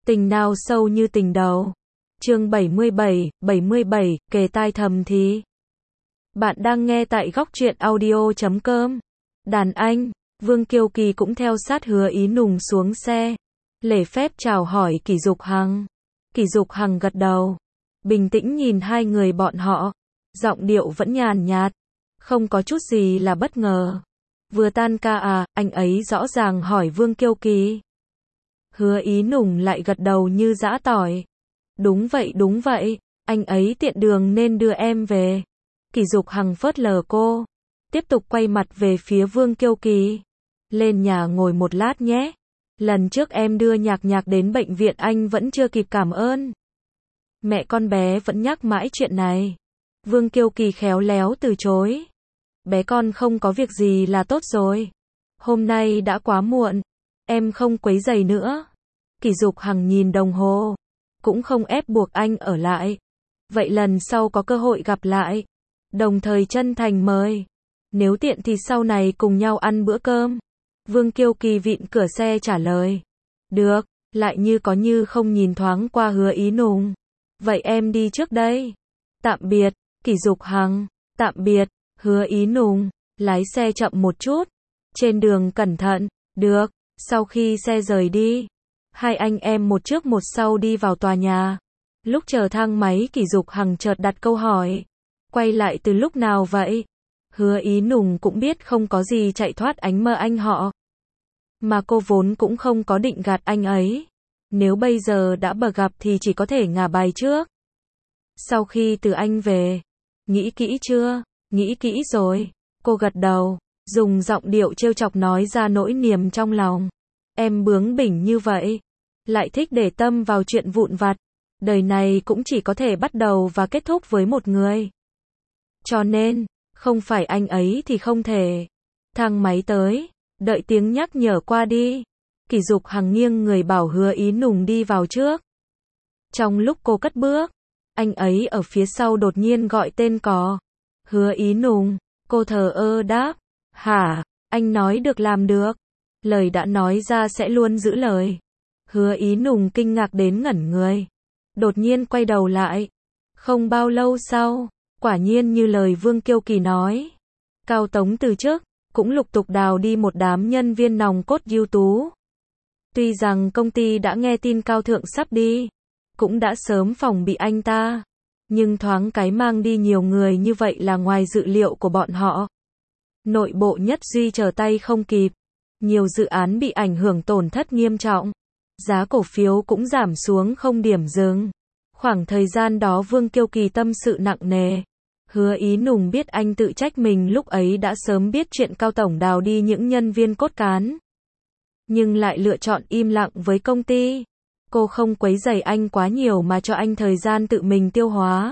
Tình nào sâu như tình đầu. Chương 77, kề tai thầm thì. Bạn đang nghe tại góc truyện audio.com. Đàn anh, Vương Kiêu Kỳ cũng theo sát Hứa Ý Nùng xuống xe. Lễ phép chào hỏi Kỷ Dục Hằng. Kỷ Dục Hằng gật đầu. Bình tĩnh nhìn hai người bọn họ. Giọng điệu vẫn nhàn nhạt. Không có chút gì là bất ngờ. Vừa tan ca à, anh ấy rõ ràng hỏi Vương Kiêu Kỳ. Hứa Ý Nùng lại gật đầu như giã tỏi. Đúng vậy, anh ấy tiện đường nên đưa em về. Kỷ Dục Hằng phớt lờ cô. Tiếp tục quay mặt về phía Vương Kiêu Kỳ. Lên nhà ngồi một lát nhé. Lần trước em đưa Nhạc Nhạc đến bệnh viện anh vẫn chưa kịp cảm ơn. Mẹ con bé vẫn nhắc mãi chuyện này. Vương Kiêu Kỳ khéo léo từ chối. Bé con không có việc gì là tốt rồi. Hôm nay đã quá muộn. Em không quấy rầy nữa. Kỷ Dục Hằng nhìn đồng hồ. Cũng không ép buộc anh ở lại. Vậy lần sau có cơ hội gặp lại. Đồng thời chân thành mời. Nếu tiện thì sau này cùng nhau ăn bữa cơm. Vương Kiêu Kỳ vịn cửa xe trả lời. Được, lại như có như không nhìn thoáng qua Hứa Ý Nùng. Vậy em đi trước đây. Tạm biệt, Kỷ Dục Hằng. Tạm biệt, Hứa Ý Nùng. Lái xe chậm một chút. Trên đường cẩn thận. Được, sau khi xe rời đi. Hai anh em một trước một sau đi vào tòa nhà. Lúc chờ thang máy Kỷ Dục Hằng chợt đặt câu hỏi. Quay lại từ lúc nào vậy? Hứa Ý Nùng cũng biết không có gì chạy thoát ánh mơ anh họ. Mà cô vốn cũng không có định gạt anh ấy. Nếu bây giờ đã bờ gặp thì chỉ có thể ngả bài trước. Sau khi từ anh về. Nghĩ kỹ chưa? Nghĩ kỹ rồi. Cô gật đầu. Dùng giọng điệu trêu chọc nói ra nỗi niềm trong lòng. Em bướng bỉnh như vậy. Lại thích để tâm vào chuyện vụn vặt. Đời này cũng chỉ có thể bắt đầu và kết thúc với một người. Cho nên, không phải anh ấy thì không thể. Thang máy tới. Đợi tiếng nhắc nhở qua đi. Kỷ Dục Hằng nghiêng người bảo Hứa Ý Nùng đi vào trước. Trong lúc cô cất bước, anh ấy ở phía sau đột nhiên gọi tên có. Hứa Ý Nùng. Cô thờ ơ đáp. Hả? Anh nói được làm được. Lời đã nói ra sẽ luôn giữ lời. Hứa Ý Nùng kinh ngạc đến ngẩn người. Đột nhiên quay đầu lại. Không bao lâu sau, quả nhiên như lời Vương Kiêu Kỳ nói. Cao Tống từ chức, cũng lục tục đào đi một đám nhân viên nòng cốt ưu tú. Tuy rằng công ty đã nghe tin Cao Thượng sắp đi, cũng đã sớm phòng bị anh ta. Nhưng thoáng cái mang đi nhiều người như vậy là ngoài dự liệu của bọn họ. Nội bộ nhất Duy trở tay không kịp. Nhiều dự án bị ảnh hưởng tổn thất nghiêm trọng. Giá cổ phiếu cũng giảm xuống không điểm dừng. Khoảng thời gian đó Vương Kiêu Kỳ tâm sự nặng nề. Hứa Ý Nùng biết anh tự trách mình lúc ấy đã sớm biết chuyện Cao Tổng đào đi những nhân viên cốt cán. Nhưng lại lựa chọn im lặng với công ty. Cô không quấy rầy anh quá nhiều mà cho anh thời gian tự mình tiêu hóa.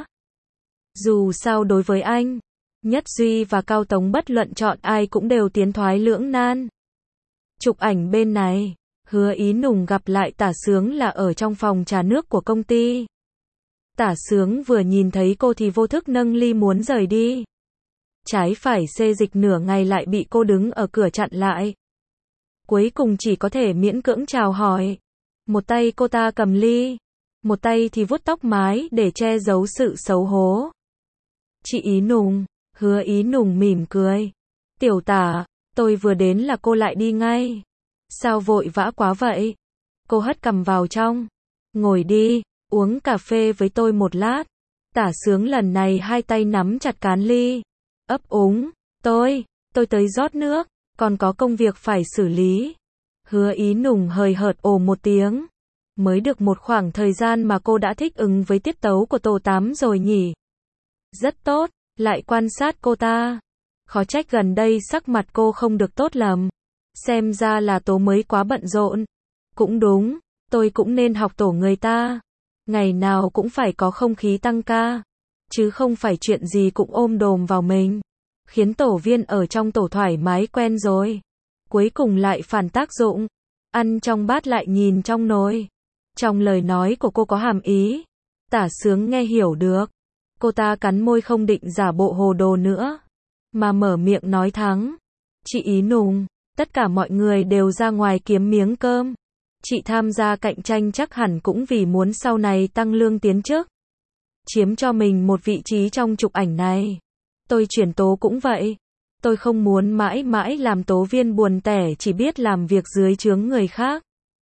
Dù sao đối với anh, Nhất Duy và Cao Tống bất luận chọn ai cũng đều tiến thoái lưỡng nan. Chụp ảnh bên này. Hứa Ý Nùng gặp lại Tả Sướng là ở trong phòng trà nước của công ty. Tả Sướng vừa nhìn thấy cô thì vô thức nâng ly muốn rời đi. Trái phải xê dịch nửa ngày lại bị cô đứng ở cửa chặn lại. Cuối cùng chỉ có thể miễn cưỡng chào hỏi. Một tay cô ta cầm ly, một tay thì vuốt tóc mái để che giấu sự xấu hổ. Chị Ý Nùng. Hứa Ý Nùng mỉm cười. Tiểu Tả, tôi vừa đến là cô lại đi ngay. Sao vội vã quá vậy? Cô hất cằm vào trong. Ngồi đi, uống cà phê với tôi một lát. Tả Sướng lần này hai tay nắm chặt cán ly. Ấp úng, tôi tới rót nước, còn có công việc phải xử lý. Hứa Ý Nùng hời hợt ồ một tiếng. Mới được một khoảng thời gian mà cô đã thích ứng với tiết tấu của Tổ 8 rồi nhỉ? Rất tốt, lại quan sát cô ta. Khó trách gần đây sắc mặt cô không được tốt lắm. Xem ra là Tố mới quá bận rộn. Cũng đúng, tôi cũng nên học tổ người ta. Ngày nào cũng phải có không khí tăng ca. Chứ không phải chuyện gì cũng ôm đồm vào mình. Khiến tổ viên ở trong tổ thoải mái quen rồi. Cuối cùng lại phản tác dụng. Ăn trong bát lại nhìn trong nồi. Trong lời nói của cô có hàm ý. Tả Sướng nghe hiểu được. Cô ta cắn môi không định giả bộ hồ đồ nữa. Mà mở miệng nói thắng. Chị Ý Nùng. Tất cả mọi người đều ra ngoài kiếm miếng cơm. Chị tham gia cạnh tranh chắc hẳn cũng vì muốn sau này tăng lương tiến chức, chiếm cho mình một vị trí trong chụp ảnh này. Tôi chuyển tố cũng vậy. Tôi không muốn mãi mãi làm tố viên buồn tẻ chỉ biết làm việc dưới trướng người khác.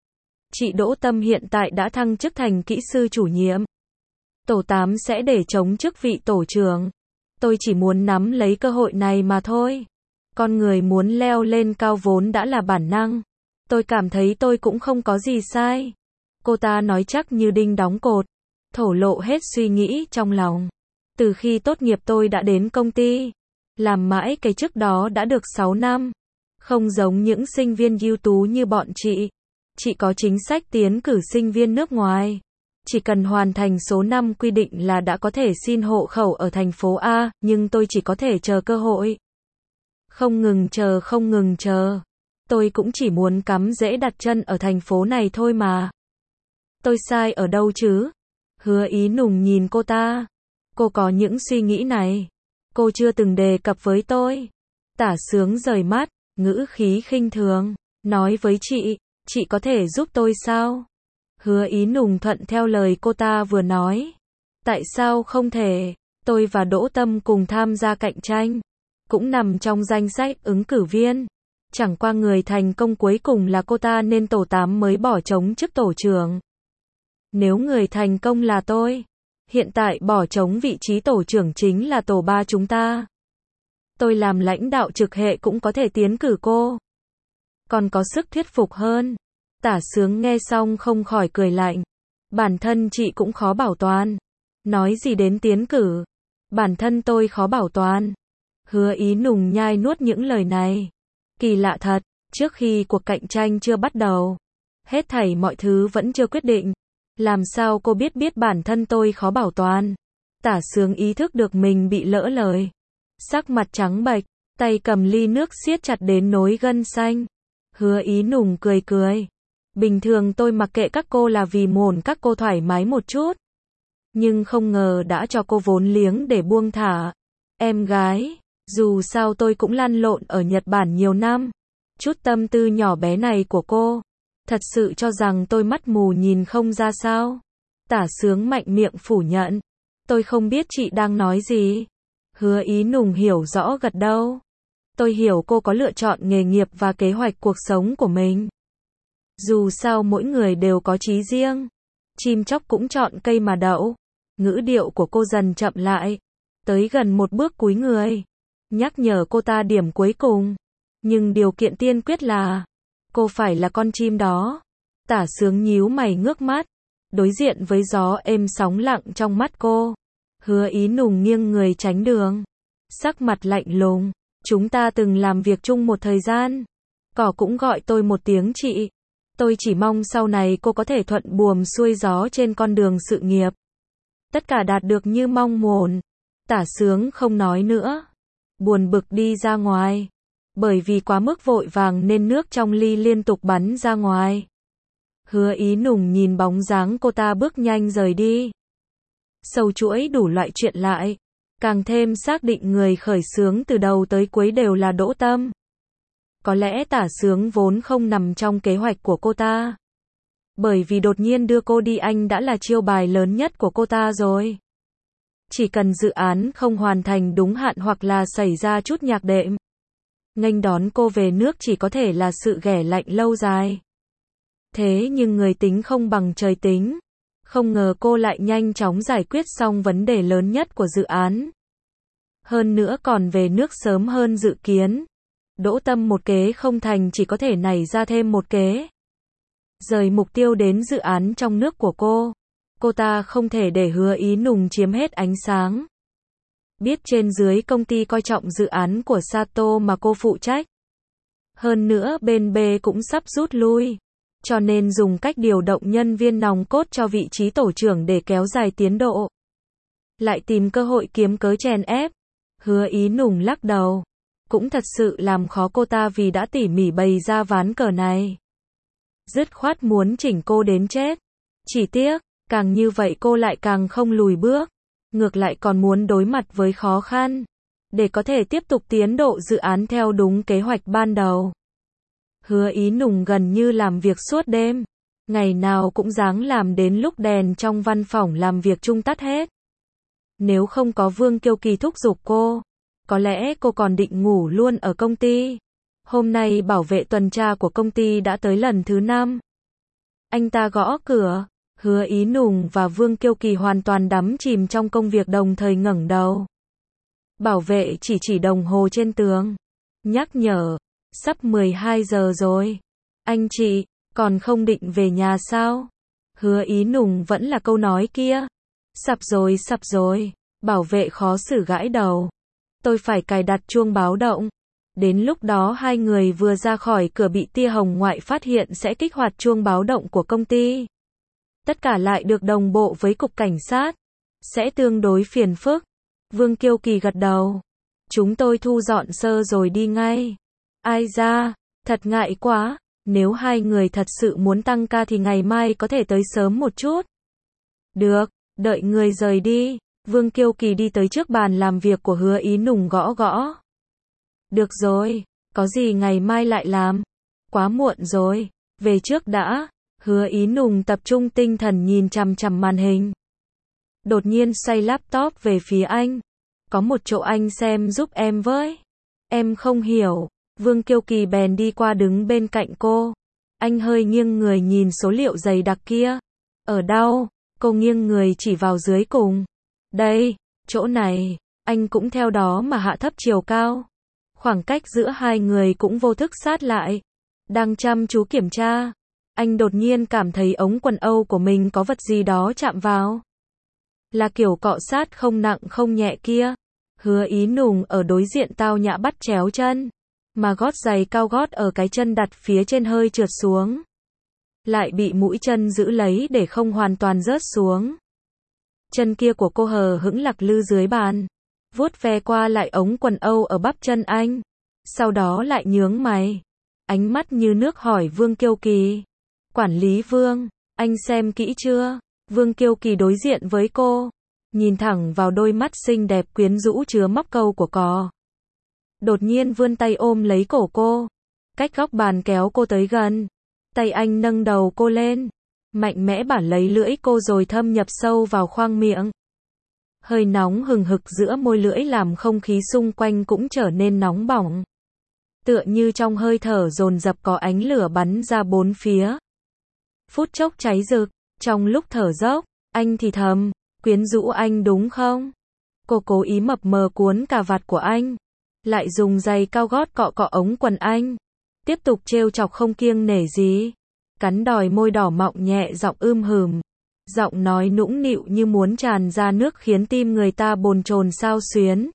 Chị Đỗ Tâm hiện tại đã thăng chức thành kỹ sư chủ nhiệm. Tổ 8 sẽ để trống chức vị tổ trưởng. Tôi chỉ muốn nắm lấy cơ hội này mà thôi. Con người muốn leo lên cao vốn đã là bản năng. Tôi cảm thấy tôi cũng không có gì sai. Cô ta nói chắc như đinh đóng cột, thổ lộ hết suy nghĩ trong lòng. Từ khi tốt nghiệp tôi đã đến công ty, làm mãi cái chức đó đã được 6 năm. Không giống những sinh viên ưu tú như bọn chị có chính sách tiến cử sinh viên nước ngoài. Chỉ cần hoàn thành số năm quy định là đã có thể xin hộ khẩu ở thành phố A, nhưng tôi chỉ có thể chờ cơ hội. Không ngừng chờ. Tôi cũng chỉ muốn cắm rễ đặt chân ở thành phố này thôi mà. Tôi sai ở đâu chứ? Hứa Ý Nùng nhìn cô ta. Cô có những suy nghĩ này. Cô chưa từng đề cập với tôi. Tả Sướng rời mắt, ngữ khí khinh thường, nói với chị có thể giúp tôi sao? Hứa Ý Nùng thuận theo lời cô ta vừa nói. Tại sao không thể? Tôi và Đỗ Tâm cùng tham gia cạnh tranh, cũng nằm trong danh sách ứng cử viên. Chẳng qua người thành công cuối cùng là cô ta nên tổ 8 mới bỏ trống chức tổ trưởng. Nếu người thành công là tôi, hiện tại bỏ trống vị trí tổ trưởng chính là tổ 3 chúng ta. Tôi làm lãnh đạo trực hệ cũng có thể tiến cử cô. Còn có sức thuyết phục hơn. Tả Sướng nghe xong không khỏi cười lạnh. Bản thân chị cũng khó bảo toàn. Nói gì đến tiến cử. Bản thân tôi khó bảo toàn. Hứa Ý Nùng nhai nuốt những lời này. Kỳ lạ thật, trước khi cuộc cạnh tranh chưa bắt đầu, hết thảy mọi thứ vẫn chưa quyết định. Làm sao cô biết bản thân tôi khó bảo toàn? Tả Sướng ý thức được mình bị lỡ lời. Sắc mặt trắng bệch, tay cầm ly nước siết chặt đến nối gân xanh. Hứa Ý Nùng cười. Bình thường tôi mặc kệ các cô là vì muốn các cô thoải mái một chút. Nhưng không ngờ đã cho cô vốn liếng để buông thả. Em gái, dù sao tôi cũng lăn lộn ở Nhật Bản nhiều năm. Chút tâm tư nhỏ bé này của cô, thật sự cho rằng tôi mắt mù nhìn không ra sao? Tả Sướng mạnh miệng phủ nhận. Tôi không biết chị đang nói gì. Hứa Ý Nùng hiểu rõ gật đầu. Tôi hiểu cô có lựa chọn nghề nghiệp và kế hoạch cuộc sống của mình. Dù sao mỗi người đều có chí riêng. Chim chóc cũng chọn cây mà đậu. Ngữ điệu của cô dần chậm lại, tới gần một bước cúi người, nhắc nhở cô ta điểm cuối cùng. Nhưng điều kiện tiên quyết là cô phải là con chim đó. Tả Sướng nhíu mày ngước mắt, đối diện với gió êm sóng lặng trong mắt cô. Hứa Ý Nùng nghiêng người tránh đường, sắc mặt lạnh lùng. Chúng ta từng làm việc chung một thời gian. Cỏ cũng gọi tôi một tiếng chị. Tôi chỉ mong sau này cô có thể thuận buồm xuôi gió trên con đường sự nghiệp. Tất cả đạt được như mong muốn. Tả Sướng không nói nữa. Buồn bực đi ra ngoài. Bởi vì quá mức vội vàng nên nước trong ly liên tục bắn ra ngoài. Hứa Ý Nùng nhìn bóng dáng cô ta bước nhanh rời đi. Sâu chuỗi đủ loại chuyện lại. Càng thêm xác định người khởi xướng từ đầu tới cuối đều là Đỗ Tâm. Có lẽ Tả Sướng vốn không nằm trong kế hoạch của cô ta. Bởi vì đột nhiên đưa cô đi Anh đã là chiêu bài lớn nhất của cô ta rồi. Chỉ cần dự án không hoàn thành đúng hạn hoặc là xảy ra chút nhạc đệm, nghênh đón cô về nước chỉ có thể là sự ghẻ lạnh lâu dài. Thế nhưng người tính không bằng trời tính. Không ngờ cô lại nhanh chóng giải quyết xong vấn đề lớn nhất của dự án. Hơn nữa còn về nước sớm hơn dự kiến. Đỗ Tâm một kế không thành chỉ có thể nảy ra thêm một kế. Rời mục tiêu đến dự án trong nước của cô. Cô ta không thể để Hứa Ý Nùng chiếm hết ánh sáng. Biết trên dưới công ty coi trọng dự án của Sato mà cô phụ trách. Hơn nữa bên B cũng sắp rút lui. Cho nên dùng cách điều động nhân viên nòng cốt cho vị trí tổ trưởng để kéo dài tiến độ. Lại tìm cơ hội kiếm cớ chèn ép. Hứa Ý Nùng lắc đầu. Cũng thật sự làm khó cô ta vì đã tỉ mỉ bày ra ván cờ này. Dứt khoát muốn chỉnh cô đến chết. Chỉ tiếc, càng như vậy cô lại càng không lùi bước. Ngược lại còn muốn đối mặt với khó khăn. Để có thể tiếp tục tiến độ dự án theo đúng kế hoạch ban đầu. Hứa Ý Nùng gần như làm việc suốt đêm. Ngày nào cũng ráng làm đến lúc đèn trong văn phòng làm việc chung tắt hết. Nếu không có Vương Kiêu Kỳ thúc giục cô, có lẽ cô còn định ngủ luôn ở công ty. Hôm nay bảo vệ tuần tra của công ty đã tới lần thứ 5. Anh ta gõ cửa, Hứa Ý Nùng và Vương Kiêu Kỳ hoàn toàn đắm chìm trong công việc đồng thời ngẩng đầu. Bảo vệ chỉ đồng hồ trên tường. Nhắc nhở, sắp 12 giờ rồi. Anh chị, còn không định về nhà sao? Hứa Ý Nùng vẫn là câu nói kia. Sắp rồi. Bảo vệ khó xử gãi đầu. Tôi phải cài đặt chuông báo động. Đến lúc đó hai người vừa ra khỏi cửa bị tia hồng ngoại phát hiện sẽ kích hoạt chuông báo động của công ty. Tất cả lại được đồng bộ với cục cảnh sát. Sẽ tương đối phiền phức. Vương Kiêu Kỳ gật đầu. Chúng tôi thu dọn sơ rồi đi ngay. Ai da, thật ngại quá. Nếu hai người thật sự muốn tăng ca thì ngày mai có thể tới sớm một chút. Được, đợi người rời đi. Vương Kiêu Kỳ đi tới trước bàn làm việc của Hứa Ý Nùng gõ gõ. Được rồi, có gì ngày mai lại làm. Quá muộn rồi, về trước đã. Hứa Ý Nùng tập trung tinh thần nhìn chằm chằm màn hình. Đột nhiên xoay laptop về phía anh. Có một chỗ anh xem giúp em với. Em không hiểu. Vương Kiêu Kỳ bèn đi qua đứng bên cạnh cô. Anh hơi nghiêng người nhìn số liệu dày đặc kia. Ở đâu? Cô nghiêng người chỉ vào dưới cùng. Đây, chỗ này. Anh cũng theo đó mà hạ thấp chiều cao. Khoảng cách giữa hai người cũng vô thức sát lại. Đang chăm chú kiểm tra. Anh đột nhiên cảm thấy ống quần âu của mình có vật gì đó chạm vào. Là kiểu cọ sát không nặng không nhẹ kia. Hứa Ý Nùng ở đối diện tao nhã bắt chéo chân. Mà gót giày cao gót ở cái chân đặt phía trên hơi trượt xuống. Lại bị mũi chân giữ lấy để không hoàn toàn rớt xuống. Chân kia của cô hờ hững lặc lư dưới bàn. Vuốt ve qua lại ống quần âu ở bắp chân anh. Sau đó lại nhướng mày. Ánh mắt như nước hỏi Vương Kiêu Kỳ. Quản lý Vương, anh xem kỹ chưa? Vương Kiêu Kỳ đối diện với cô. Nhìn thẳng vào đôi mắt xinh đẹp quyến rũ chứa móc câu của cò. Đột nhiên vươn tay ôm lấy cổ cô. Cách góc bàn kéo cô tới gần. Tay anh nâng đầu cô lên. Mạnh mẽ bản lấy lưỡi cô rồi thâm nhập sâu vào khoang miệng. Hơi nóng hừng hực giữa môi lưỡi làm không khí xung quanh cũng trở nên nóng bỏng. Tựa như trong hơi thở dồn dập có ánh lửa bắn ra bốn phía. Phút chốc cháy rực. Trong lúc thở dốc, anh thì thầm, quyến rũ anh đúng không? Cô cố ý mập mờ cuốn cà vạt của anh. Lại dùng giày cao gót cọ cọ ống quần anh. Tiếp tục trêu chọc không kiêng nể gì. Cắn đòi môi đỏ mọng nhẹ giọng hửm. Giọng nói nũng nịu như muốn tràn ra nước khiến tim người ta bồn chồn xao xuyến.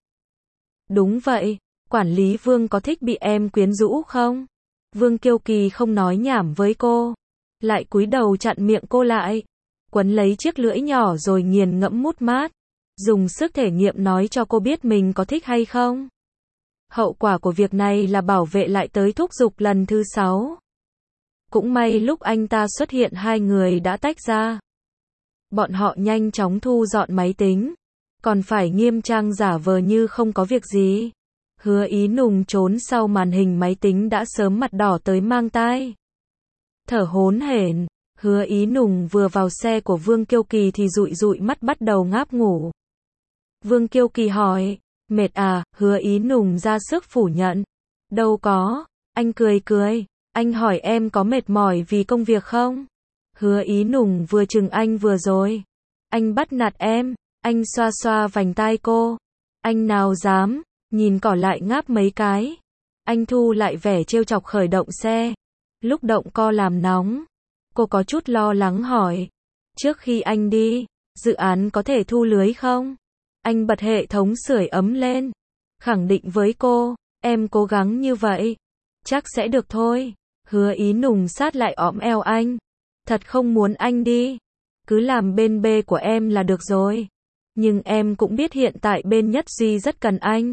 Đúng vậy, quản lý Vương có thích bị em quyến rũ không? Vương Kiêu Kỳ không nói nhảm với cô. Lại cúi đầu chặn miệng cô lại. Quấn lấy chiếc lưỡi nhỏ rồi nghiền ngẫm mút mát. Dùng sức thể nghiệm nói cho cô biết mình có thích hay không. Hậu quả của việc này là bảo vệ lại tới thúc giục lần thứ 6. Cũng may lúc anh ta xuất hiện hai người đã tách ra. Bọn họ nhanh chóng thu dọn máy tính. Còn phải nghiêm trang giả vờ như không có việc gì. Hứa Ý Nùng trốn sau màn hình máy tính đã sớm mặt đỏ tới mang tai. Thở hổn hển. Hứa Ý Nùng vừa vào xe của Vương Kiêu Kỳ thì dụi mắt bắt đầu ngáp ngủ. Vương Kiêu Kỳ hỏi, mệt à? Hứa Ý Nùng ra sức phủ nhận. Đâu có, anh cười. Anh hỏi em có mệt mỏi vì công việc không? Hứa Ý Nùng vừa chừng anh vừa rồi. Anh bắt nạt em, anh xoa xoa vành tai cô. Anh nào dám, nhìn cỏ lại ngáp mấy cái. Anh thu lại vẻ trêu chọc khởi động xe. Lúc động co làm nóng. Cô có chút lo lắng hỏi. Trước khi anh đi, dự án có thể thu lưới không? Anh bật hệ thống sưởi ấm lên. Khẳng định với cô, em cố gắng như vậy. Chắc sẽ được thôi. Hứa Ý Nùng sát lại õm eo anh. Thật không muốn anh đi. Cứ làm bên B của em là được rồi. Nhưng em cũng biết hiện tại bên Nhất Duy rất cần anh.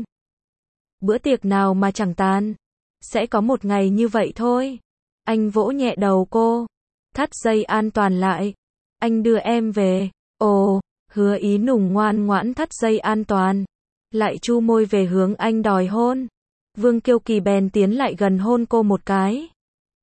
Bữa tiệc nào mà chẳng tàn. Sẽ có một ngày như vậy thôi. Anh vỗ nhẹ đầu cô. Thắt dây an toàn lại. Anh đưa em về. Ồ, Hứa Ý Nùng ngoan ngoãn thắt dây an toàn. Lại chu môi về hướng anh đòi hôn. Vương Kiêu Kỳ bèn tiến lại gần hôn cô một cái.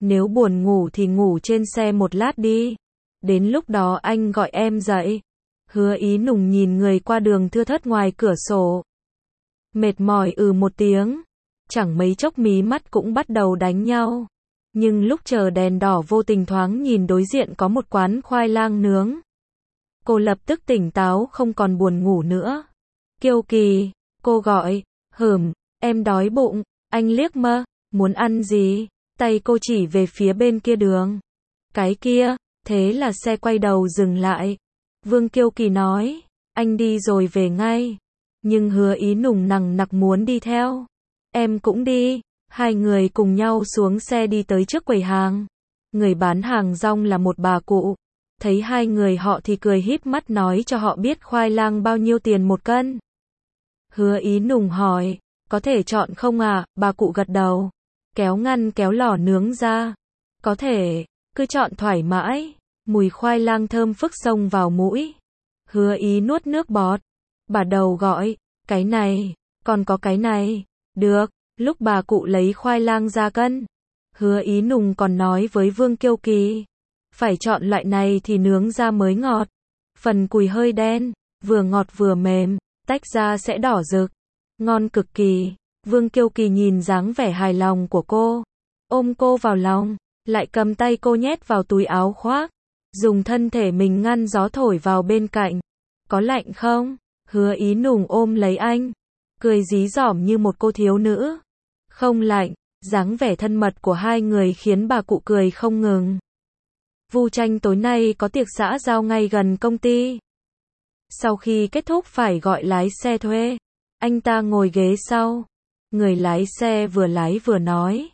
Nếu buồn ngủ thì ngủ trên xe một lát đi. Đến lúc đó anh gọi em dậy. Hứa Ý Nùng nhìn người qua đường thưa thớt ngoài cửa sổ. Mệt mỏi một tiếng. Chẳng mấy chốc mí mắt cũng bắt đầu đánh nhau. Nhưng lúc chờ đèn đỏ vô tình thoáng nhìn đối diện có một quán khoai lang nướng. Cô lập tức tỉnh táo không còn buồn ngủ nữa. Kiêu Kỳ, cô gọi, em đói bụng, anh liếc mơ, muốn ăn gì? Tay cô chỉ về phía bên kia đường. Cái kia, thế là xe quay đầu dừng lại. Vương Kiêu Kỳ nói, anh đi rồi về ngay. Nhưng Hứa Ý Nùng nằng nặc muốn đi theo. Em cũng đi. Hai người cùng nhau xuống xe đi tới trước quầy hàng. Người bán hàng rong là một bà cụ. Thấy hai người họ thì cười híp mắt nói cho họ biết khoai lang bao nhiêu tiền một cân. Hứa Ý Nùng hỏi, có thể chọn không à? Bà cụ gật đầu. Kéo ngăn kéo lò nướng ra. Có thể, cứ chọn thoải mái. Mùi khoai lang thơm phức xông vào mũi. Hứa Ý nuốt nước bọt. Bà đầu gọi, cái này, còn có cái này. Được, lúc bà cụ lấy khoai lang ra cân. Hứa Ý Nùng còn nói với Vương Kiêu Kỳ. Phải chọn loại này thì nướng ra mới ngọt. Phần cùi hơi đen, vừa ngọt vừa mềm, tách ra sẽ đỏ rực. Ngon cực kỳ. Vương Kiêu Kỳ nhìn dáng vẻ hài lòng của cô. Ôm cô vào lòng, lại cầm tay cô nhét vào túi áo khoác. Dùng thân thể mình ngăn gió thổi vào bên cạnh. Có lạnh không? Hứa Ý Nùng ôm lấy anh. Cười dí dỏm như một cô thiếu nữ. Không lạnh, dáng vẻ thân mật của hai người khiến bà cụ cười không ngừng. Vu Tranh tối nay có tiệc xã giao ngay gần công ty. Sau khi kết thúc phải gọi lái xe thuê. Anh ta ngồi ghế sau. Người lái xe vừa lái vừa nói.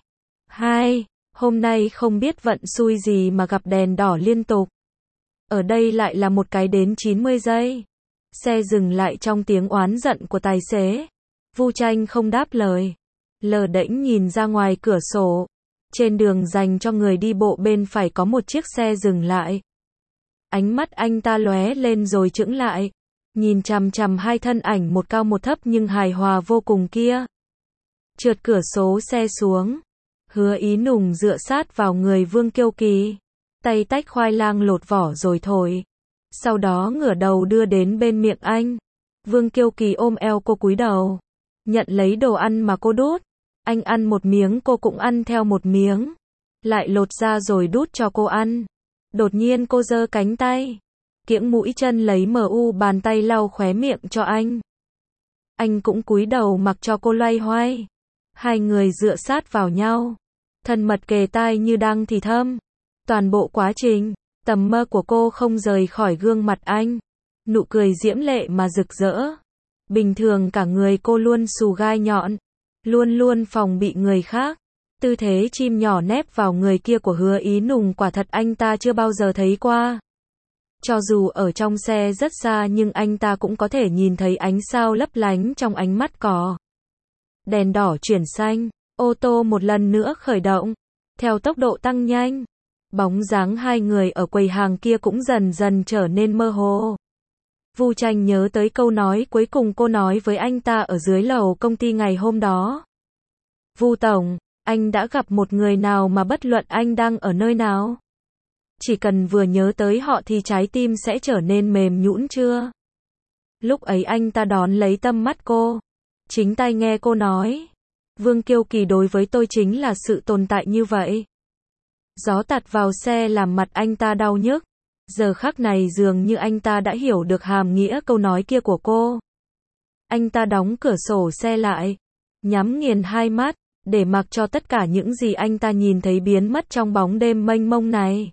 Hôm nay không biết vận xui gì mà gặp đèn đỏ liên tục. Ở đây lại là một cái đến 90 giây. Xe dừng lại trong tiếng oán giận của tài xế. Vu Tranh không đáp lời. Lờ đễnh nhìn ra ngoài cửa sổ. Trên đường dành cho người đi bộ bên phải có một chiếc xe dừng lại. Ánh mắt anh ta lóe lên rồi chững lại. Nhìn chằm chằm hai thân ảnh một cao một thấp nhưng hài hòa vô cùng kia. Trượt cửa sổ xe xuống. Hứa Ý Nùng dựa sát vào người Vương Kiêu Kỳ. Tay tách khoai lang lột vỏ rồi thổi. Sau đó ngửa đầu đưa đến bên miệng anh. Vương Kiêu Kỳ ôm eo cô cúi đầu. Nhận lấy đồ ăn mà cô đút. Anh ăn một miếng cô cũng ăn theo một miếng. Lại lột ra rồi đút cho cô ăn. Đột nhiên cô giơ cánh tay. Kiễng mũi chân lấy bàn tay lau khóe miệng cho anh. Anh cũng cúi đầu mặc cho cô loay hoay. Hai người dựa sát vào nhau. Thân mật kề tai như đang thì thầm. Toàn bộ quá trình, tầm mơ của cô không rời khỏi gương mặt anh. Nụ cười diễm lệ mà rực rỡ. Bình thường cả người cô luôn xù gai nhọn. Luôn luôn phòng bị người khác. Tư thế chim nhỏ nép vào người kia của Hứa Ý Nùng quả thật anh ta chưa bao giờ thấy qua. Cho dù ở trong xe rất xa nhưng anh ta cũng có thể nhìn thấy ánh sao lấp lánh trong ánh mắt cỏ. Đèn đỏ chuyển xanh, ô tô một lần nữa khởi động, theo tốc độ tăng nhanh. Bóng dáng hai người ở quầy hàng kia cũng dần dần trở nên mơ hồ. Vu Tranh nhớ tới câu nói cuối cùng cô nói với anh ta ở dưới lầu công ty ngày hôm đó. Vu Tổng, anh đã gặp một người nào mà bất luận anh đang ở nơi nào? Chỉ cần vừa nhớ tới họ thì trái tim sẽ trở nên mềm nhũn chưa? Lúc ấy anh ta đón lấy tâm mắt cô. Chính tai nghe cô nói. Vương Kiêu Kỳ đối với tôi chính là sự tồn tại như vậy. Gió tạt vào xe làm mặt anh ta đau nhức. Giờ khắc này dường như anh ta đã hiểu được hàm nghĩa câu nói kia của cô. Anh ta đóng cửa sổ xe lại. Nhắm nghiền hai mắt. Để mặc cho tất cả những gì anh ta nhìn thấy biến mất trong bóng đêm mênh mông này.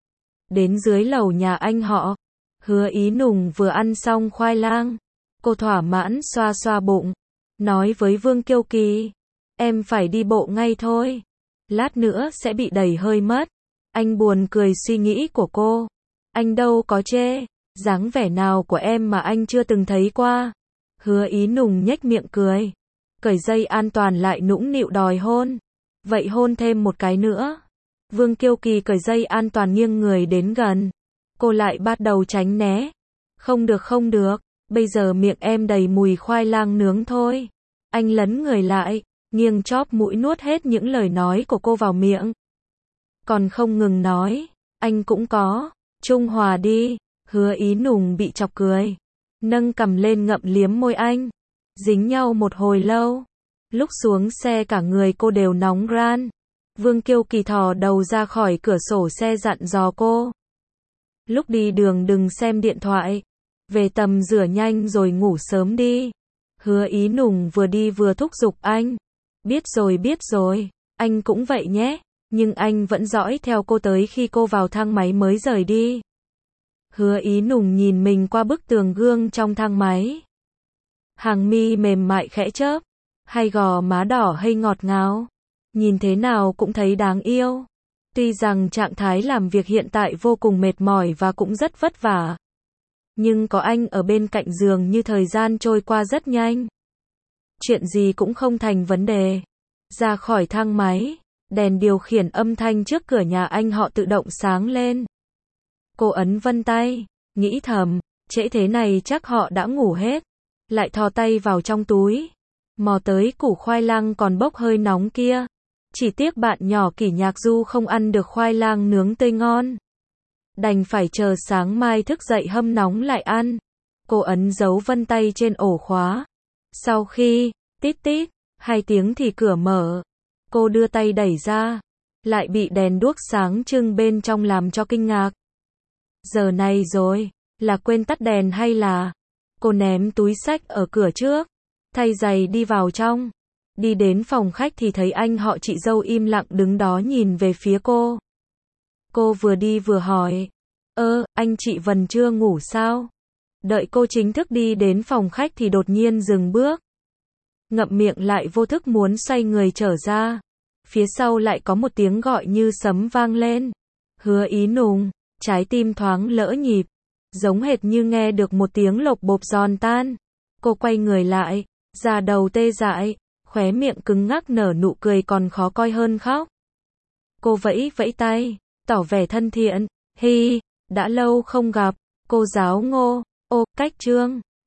Đến dưới lầu nhà anh họ. Hứa Ý Nùng vừa ăn xong khoai lang. Cô thỏa mãn xoa xoa bụng. Nói với Vương Kiêu Kỳ. Em phải đi bộ ngay thôi. Lát nữa sẽ bị đẩy hơi mất. Anh buồn cười suy nghĩ của cô. Anh đâu có chê. Dáng vẻ nào của em mà anh chưa từng thấy qua. Hứa Ý Nùng nhếch miệng cười. Cởi dây an toàn lại nũng nịu đòi hôn. Vậy hôn thêm một cái nữa. Vương Kiêu Kỳ cởi dây an toàn nghiêng người đến gần. Cô lại bắt đầu tránh né. Không được. Bây giờ miệng em đầy mùi khoai lang nướng thôi. Anh lấn người lại. Nghiêng chóp mũi nuốt hết những lời nói của cô vào miệng. Còn không ngừng nói, anh cũng có, trung hòa đi. Hứa Ý Nùng bị chọc cười, nâng cằm lên ngậm liếm môi anh, dính nhau một hồi lâu. Lúc xuống xe cả người cô đều nóng ran. Vương Kiêu Kỳ thò đầu ra khỏi cửa sổ xe dặn dò cô. Lúc đi đường đừng xem điện thoại, về tầm rửa nhanh rồi ngủ sớm đi. Hứa Ý Nùng vừa đi vừa thúc giục anh. Biết rồi, anh cũng vậy nhé. Nhưng anh vẫn dõi theo cô tới khi cô vào thang máy mới rời đi. Hứa Ý Nùng nhìn mình qua bức tường gương trong thang máy. Hàng mi mềm mại khẽ chớp, hai gò má đỏ hay ngọt ngào, nhìn thế nào cũng thấy đáng yêu. Tuy rằng trạng thái làm việc hiện tại vô cùng mệt mỏi và cũng rất vất vả, nhưng có anh ở bên cạnh dường như thời gian trôi qua rất nhanh. Chuyện gì cũng không thành vấn đề. Ra khỏi thang máy, đèn điều khiển âm thanh trước cửa nhà anh họ tự động sáng lên. Cô ấn vân tay, nghĩ thầm, trễ thế này chắc họ đã ngủ hết. Lại thò tay vào trong túi, mò tới củ khoai lang còn bốc hơi nóng kia. Chỉ tiếc bạn nhỏ Kỷ Nhạc Du không ăn được khoai lang nướng tươi ngon. Đành phải chờ sáng mai thức dậy hâm nóng lại ăn. Cô ấn dấu vân tay trên ổ khóa. Sau khi, tít tít, 2 tiếng thì cửa mở. Cô đưa tay đẩy ra, lại bị đèn đuốc sáng trưng bên trong làm cho kinh ngạc. Giờ này rồi, là quên tắt đèn hay là... Cô ném túi xách ở cửa trước, thay giày đi vào trong. Đi đến phòng khách thì thấy anh họ chị dâu im lặng đứng đó nhìn về phía cô. Cô vừa đi vừa hỏi, anh chị Vân chưa ngủ sao? Đợi cô chính thức đi đến phòng khách thì đột nhiên dừng bước. Ngậm miệng lại vô thức muốn xoay người trở ra. Phía sau lại có một tiếng gọi như sấm vang lên. Hứa Ý Nùng, trái tim thoáng lỡ nhịp. Giống hệt như nghe được một tiếng lộc bộp giòn tan. Cô quay người lại, da đầu tê dại, khóe miệng cứng ngắc nở nụ cười còn khó coi hơn khóc. Cô vẫy vẫy tay, tỏ vẻ thân thiện, hi, đã lâu không gặp, cô giáo Ngô, cách Trương.